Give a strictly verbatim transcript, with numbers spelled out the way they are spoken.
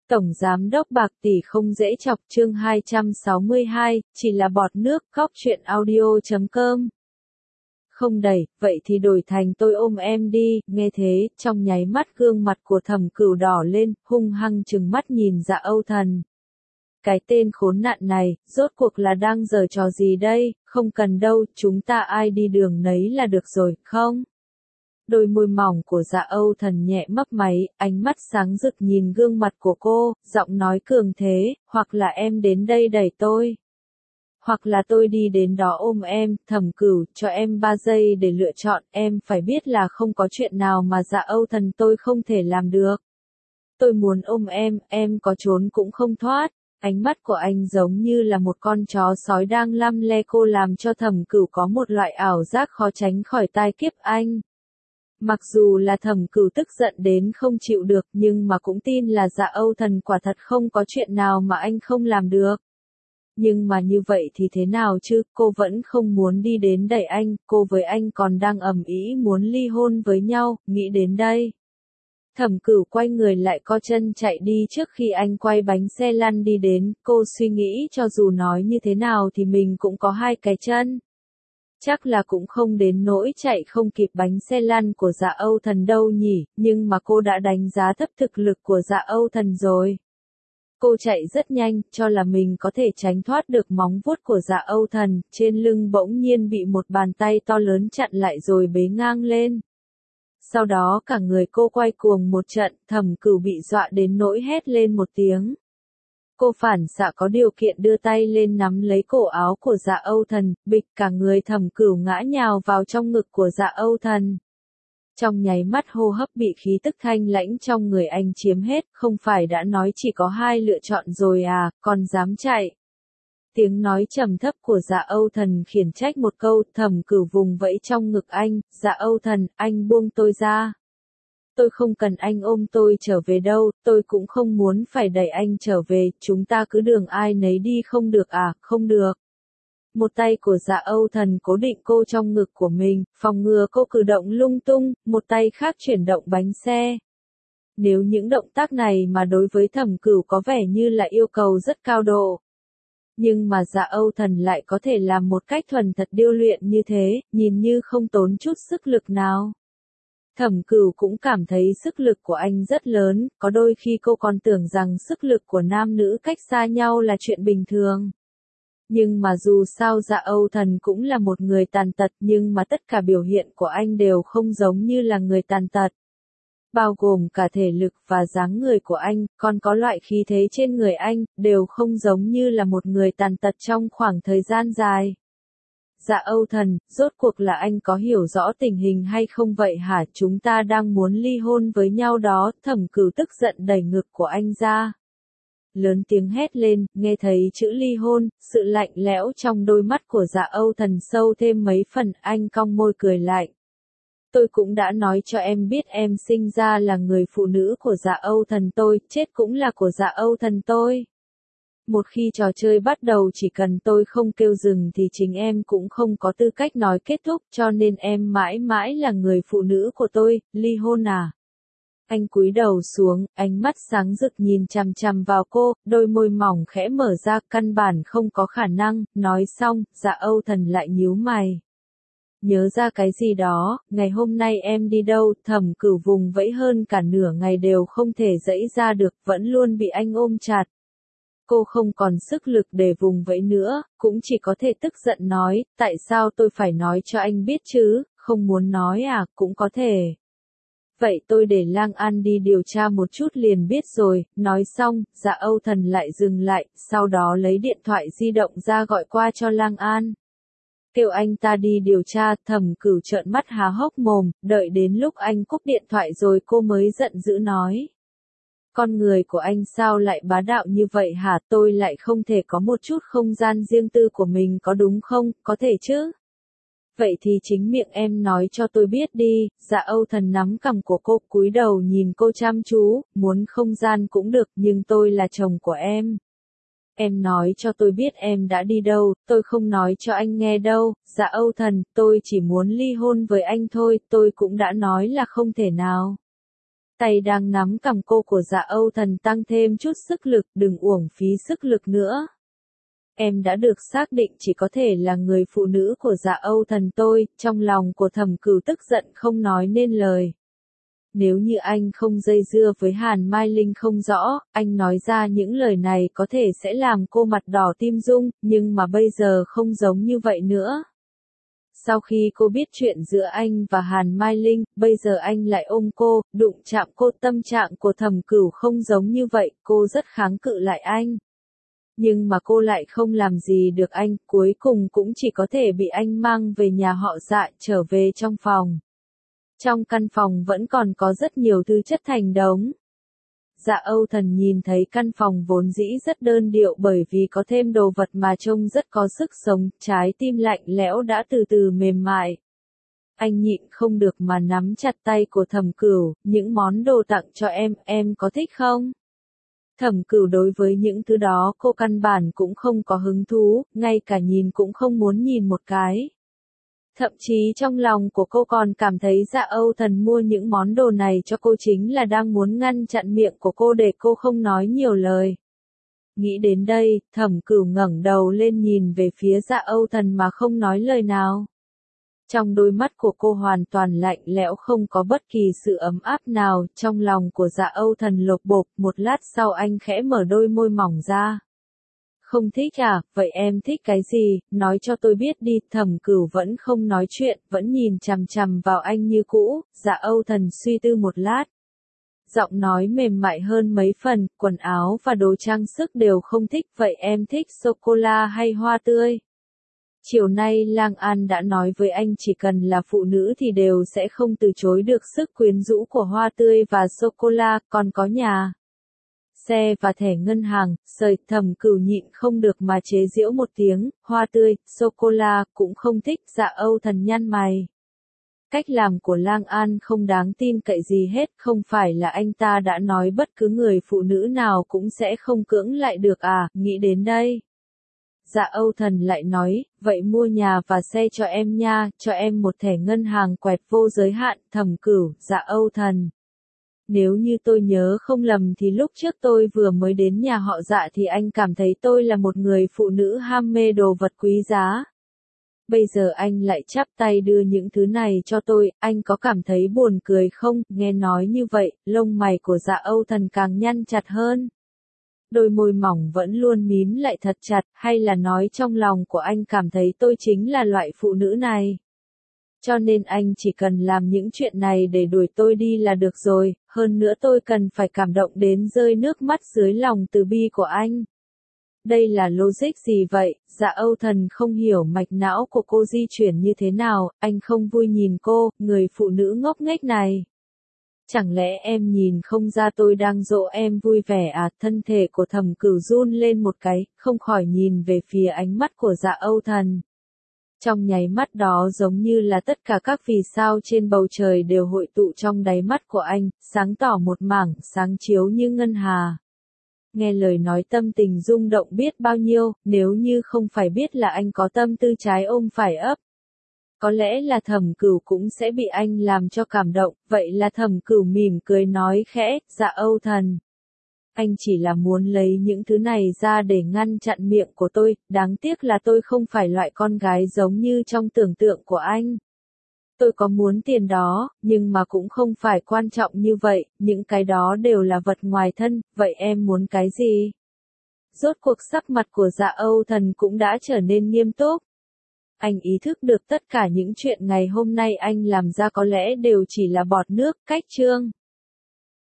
Tổng Giám đốc bạc tỷ không dễ chọc chương hai trăm sáu mươi hai, chỉ là bọt nước, góc truyện audio chấm com. Không đẩy, vậy thì đổi thành tôi ôm em đi, nghe thế, trong nháy mắt gương mặt của Thẩm Cửu đỏ lên, hung hăng trừng mắt nhìn Dạ Âu Thần. Cái tên khốn nạn này, rốt cuộc là đang giở trò gì đây, không cần đâu, chúng ta ai đi đường nấy là được rồi, không? Đôi môi mỏng của Dạ Âu Thần nhẹ mấp máy, ánh mắt sáng rực nhìn gương mặt của cô, giọng nói cường thế, hoặc là em đến đây đẩy tôi. Hoặc là tôi đi đến đó ôm em, Thẩm Cửu, cho em ba giây để lựa chọn, em phải biết là không có chuyện nào mà Dạ Âu Thần tôi không thể làm được. Tôi muốn ôm em, em có trốn cũng không thoát. Ánh mắt của anh giống như là một con chó sói đang lăm le cô làm cho Thẩm Cửu có một loại ảo giác khó tránh khỏi tai kiếp anh. Mặc dù là Thẩm Cửu tức giận đến không chịu được nhưng mà cũng tin là Dạ Âu Thần quả thật không có chuyện nào mà anh không làm được. Nhưng mà như vậy thì thế nào chứ, cô vẫn không muốn đi đến đẩy anh, cô với anh còn đang ầm ĩ muốn ly hôn với nhau, nghĩ đến đây. Thẩm Cửu quay người lại co chân chạy đi trước khi anh quay bánh xe lăn đi đến, cô suy nghĩ cho dù nói như thế nào thì mình cũng có hai cái chân. Chắc là cũng không đến nỗi chạy không kịp bánh xe lăn của Dạ Âu Thần đâu nhỉ, nhưng mà cô đã đánh giá thấp thực lực của Dạ Âu Thần rồi. Cô chạy rất nhanh, cho là mình có thể tránh thoát được móng vuốt của Dạ Âu Thần, trên lưng bỗng nhiên bị một bàn tay to lớn chặn lại rồi bế ngang lên. Sau đó cả người cô quay cuồng một trận, Thẩm Cửu bị dọa đến nỗi hét lên một tiếng. Cô phản xạ có điều kiện đưa tay lên nắm lấy cổ áo của Dạ Âu Thần, bịch cả người Thẩm Cửu ngã nhào vào trong ngực của Dạ Âu Thần. Trong nháy mắt hô hấp bị khí tức thanh lãnh trong người anh chiếm hết, không phải đã nói chỉ có hai lựa chọn rồi à, còn dám chạy. Tiếng nói trầm thấp của Dạ Âu Thần khiển trách một câu, Thẩm Cửu vùng vẫy trong ngực anh, Dạ Âu Thần, anh buông tôi ra. Tôi không cần anh ôm tôi trở về đâu, tôi cũng không muốn phải đẩy anh trở về, chúng ta cứ đường ai nấy đi không được à, không được. Một tay của Dạ Âu Thần cố định cô trong ngực của mình, phòng ngừa cô cử động lung tung, một tay khác chuyển động bánh xe. Nếu những động tác này mà đối với Thẩm Cửu có vẻ như là yêu cầu rất cao độ. Nhưng mà Dạ Âu Thần lại có thể làm một cách thuần thật điêu luyện như thế, nhìn như không tốn chút sức lực nào. Thẩm Cửu cũng cảm thấy sức lực của anh rất lớn, có đôi khi cô còn tưởng rằng sức lực của nam nữ cách xa nhau là chuyện bình thường. Nhưng mà dù sao Dạ Âu Thần cũng là một người tàn tật nhưng mà tất cả biểu hiện của anh đều không giống như là người tàn tật. Bao gồm cả thể lực và dáng người của anh, còn có loại khí thế trên người anh, đều không giống như là một người tàn tật trong khoảng thời gian dài. Dạ Âu Thần, rốt cuộc là anh có hiểu rõ tình hình hay không vậy hả, chúng ta đang muốn ly hôn với nhau đó, Thẩm Cửu tức giận đẩy ngực của anh ra. Lớn tiếng hét lên, nghe thấy chữ ly hôn, sự lạnh lẽo trong đôi mắt của Dạ Âu Thần sâu thêm mấy phần, anh cong môi cười lạnh. Tôi cũng đã nói cho em biết em sinh ra là người phụ nữ của Dạ Âu Thần tôi, chết cũng là của Dạ Âu Thần tôi. Một khi trò chơi bắt đầu chỉ cần tôi không kêu dừng thì chính em cũng không có tư cách nói kết thúc, cho nên em mãi mãi là người phụ nữ của tôi, ly hôn à? Anh cúi đầu xuống, ánh mắt sáng rực nhìn chằm chằm vào cô, đôi môi mỏng khẽ mở ra, căn bản không có khả năng, nói xong, Dạ Âu Thần lại nhíu mày. Nhớ ra cái gì đó, ngày hôm nay em đi đâu, Thẩm Cửu vùng vẫy hơn cả nửa ngày đều không thể dẫy ra được, vẫn luôn bị anh ôm chặt. Cô không còn sức lực để vùng vẫy nữa, cũng chỉ có thể tức giận nói, tại sao tôi phải nói cho anh biết chứ, không muốn nói à, cũng có thể. Vậy tôi để Lang An đi điều tra một chút liền biết rồi, nói xong, Dạ Âu Thần lại dừng lại, sau đó lấy điện thoại di động ra gọi qua cho Lang An. Kêu anh ta đi điều tra, Thẩm Cửu trợn mắt há hốc mồm, đợi đến lúc anh cúp điện thoại rồi cô mới giận dữ nói. Con người của anh sao lại bá đạo như vậy hả, tôi lại không thể có một chút không gian riêng tư của mình có đúng không, có thể chứ? Vậy thì chính miệng em nói cho tôi biết đi, Dạ Âu Thần nắm cằm của cô cúi đầu nhìn cô chăm chú, muốn không gian cũng được nhưng tôi là chồng của em. Em nói cho tôi biết em đã đi đâu, tôi không nói cho anh nghe đâu, Dạ Âu Thần, tôi chỉ muốn ly hôn với anh thôi, tôi cũng đã nói là không thể nào. Tay đang nắm cằm cô của Dạ Âu Thần tăng thêm chút sức lực, đừng uổng phí sức lực nữa. Em đã được xác định chỉ có thể là người phụ nữ của Dạ Âu Thần tôi, trong lòng của Thẩm Cửu tức giận không nói nên lời. Nếu như anh không dây dưa với Hàn Mai Linh không rõ, anh nói ra những lời này có thể sẽ làm cô mặt đỏ tim rung, nhưng mà bây giờ không giống như vậy nữa. Sau khi cô biết chuyện giữa anh và Hàn Mai Linh, bây giờ anh lại ôm cô, đụng chạm cô, tâm trạng của Thẩm Cửu không giống như vậy, cô rất kháng cự lại anh. Nhưng mà cô lại không làm gì được anh, cuối cùng cũng chỉ có thể bị anh mang về nhà họ Dạ, trở về trong phòng. Trong căn phòng vẫn còn có rất nhiều thứ chất thành đống. Dạ Âu Thần nhìn thấy căn phòng vốn dĩ rất đơn điệu bởi vì có thêm đồ vật mà trông rất có sức sống, trái tim lạnh lẽo đã từ từ mềm mại. Anh nhịn không được mà nắm chặt tay của Thẩm Cửu, những món đồ tặng cho em, em có thích không? Thẩm Cửu đối với những thứ đó cô căn bản cũng không có hứng thú, ngay cả nhìn cũng không muốn nhìn một cái. Thậm chí trong lòng của cô còn cảm thấy Dạ Âu Thần mua những món đồ này cho cô chính là đang muốn ngăn chặn miệng của cô để cô không nói nhiều lời. Nghĩ đến đây, Thẩm Cửu ngẩng đầu lên nhìn về phía Dạ Âu Thần mà không nói lời nào. Trong đôi mắt của cô hoàn toàn lạnh lẽo không có bất kỳ sự ấm áp nào, trong lòng của Dạ Âu Thần lột bột, một lát sau anh khẽ mở đôi môi mỏng ra. Không thích à, vậy em thích cái gì, nói cho tôi biết đi. Thẩm Cửu vẫn không nói chuyện, vẫn nhìn chằm chằm vào anh như cũ. Dạ Âu Thần suy tư một lát. Giọng nói mềm mại hơn mấy phần, quần áo và đồ trang sức đều không thích, vậy em thích sô-cô-la hay hoa tươi? Chiều nay Lang An đã nói với anh chỉ cần là phụ nữ thì đều sẽ không từ chối được sức quyến rũ của hoa tươi và sô-cô-la, còn có nhà, xe và thẻ ngân hàng. Sợi Thẩm Cửu nhịn không được mà chế giễu một tiếng, hoa tươi, sô-cô-la, cũng không thích. Dạ Âu Thần nhăn mày. Cách làm của Lang An không đáng tin cậy gì hết, không phải là anh ta đã nói bất cứ người phụ nữ nào cũng sẽ không cưỡng lại được à, nghĩ đến đây. Dạ Âu Thần lại nói, vậy mua nhà và xe cho em nha, cho em một thẻ ngân hàng quẹt vô giới hạn. Thẩm Cửu, Dạ Âu Thần. Nếu như tôi nhớ không lầm thì lúc trước tôi vừa mới đến nhà họ Dạ thì anh cảm thấy tôi là một người phụ nữ ham mê đồ vật quý giá. Bây giờ anh lại chắp tay đưa những thứ này cho tôi, anh có cảm thấy buồn cười không? Nghe nói như vậy, lông mày của Dạ Âu Thần càng nhăn chặt hơn. Đôi môi mỏng vẫn luôn mím lại thật chặt, hay là nói trong lòng của anh cảm thấy tôi chính là loại phụ nữ này. Cho nên anh chỉ cần làm những chuyện này để đuổi tôi đi là được rồi, hơn nữa tôi cần phải cảm động đến rơi nước mắt dưới lòng từ bi của anh. Đây là logic gì vậy? Dạ Âu Thần không hiểu mạch não của cô di chuyển như thế nào, anh không vui nhìn cô, người phụ nữ ngốc nghếch này. Chẳng lẽ em nhìn không ra tôi đang dỗ em vui vẻ à? Thân thể của Thẩm Cửu run lên một cái, không khỏi nhìn về phía ánh mắt của Dạ Âu Thần. Trong nháy mắt đó giống như là tất cả các vì sao trên bầu trời đều hội tụ trong đáy mắt của anh, sáng tỏ một mảng, sáng chiếu như ngân hà. Nghe lời nói tâm tình rung động biết bao nhiêu, nếu như không phải biết là anh có tâm tư trái ôm phải ấp. Có lẽ là Thẩm Cửu cũng sẽ bị anh làm cho cảm động, vậy là Thẩm Cửu mỉm cười nói khẽ, Dạ Âu Thần. Anh chỉ là muốn lấy những thứ này ra để ngăn chặn miệng của tôi, đáng tiếc là tôi không phải loại con gái giống như trong tưởng tượng của anh. Tôi có muốn tiền đó, nhưng mà cũng không phải quan trọng như vậy, những cái đó đều là vật ngoài thân, vậy em muốn cái gì? Rốt cuộc sắc mặt của Dạ Âu Thần cũng đã trở nên nghiêm túc. Anh ý thức được tất cả những chuyện ngày hôm nay anh làm ra có lẽ đều chỉ là bọt nước, cách chương.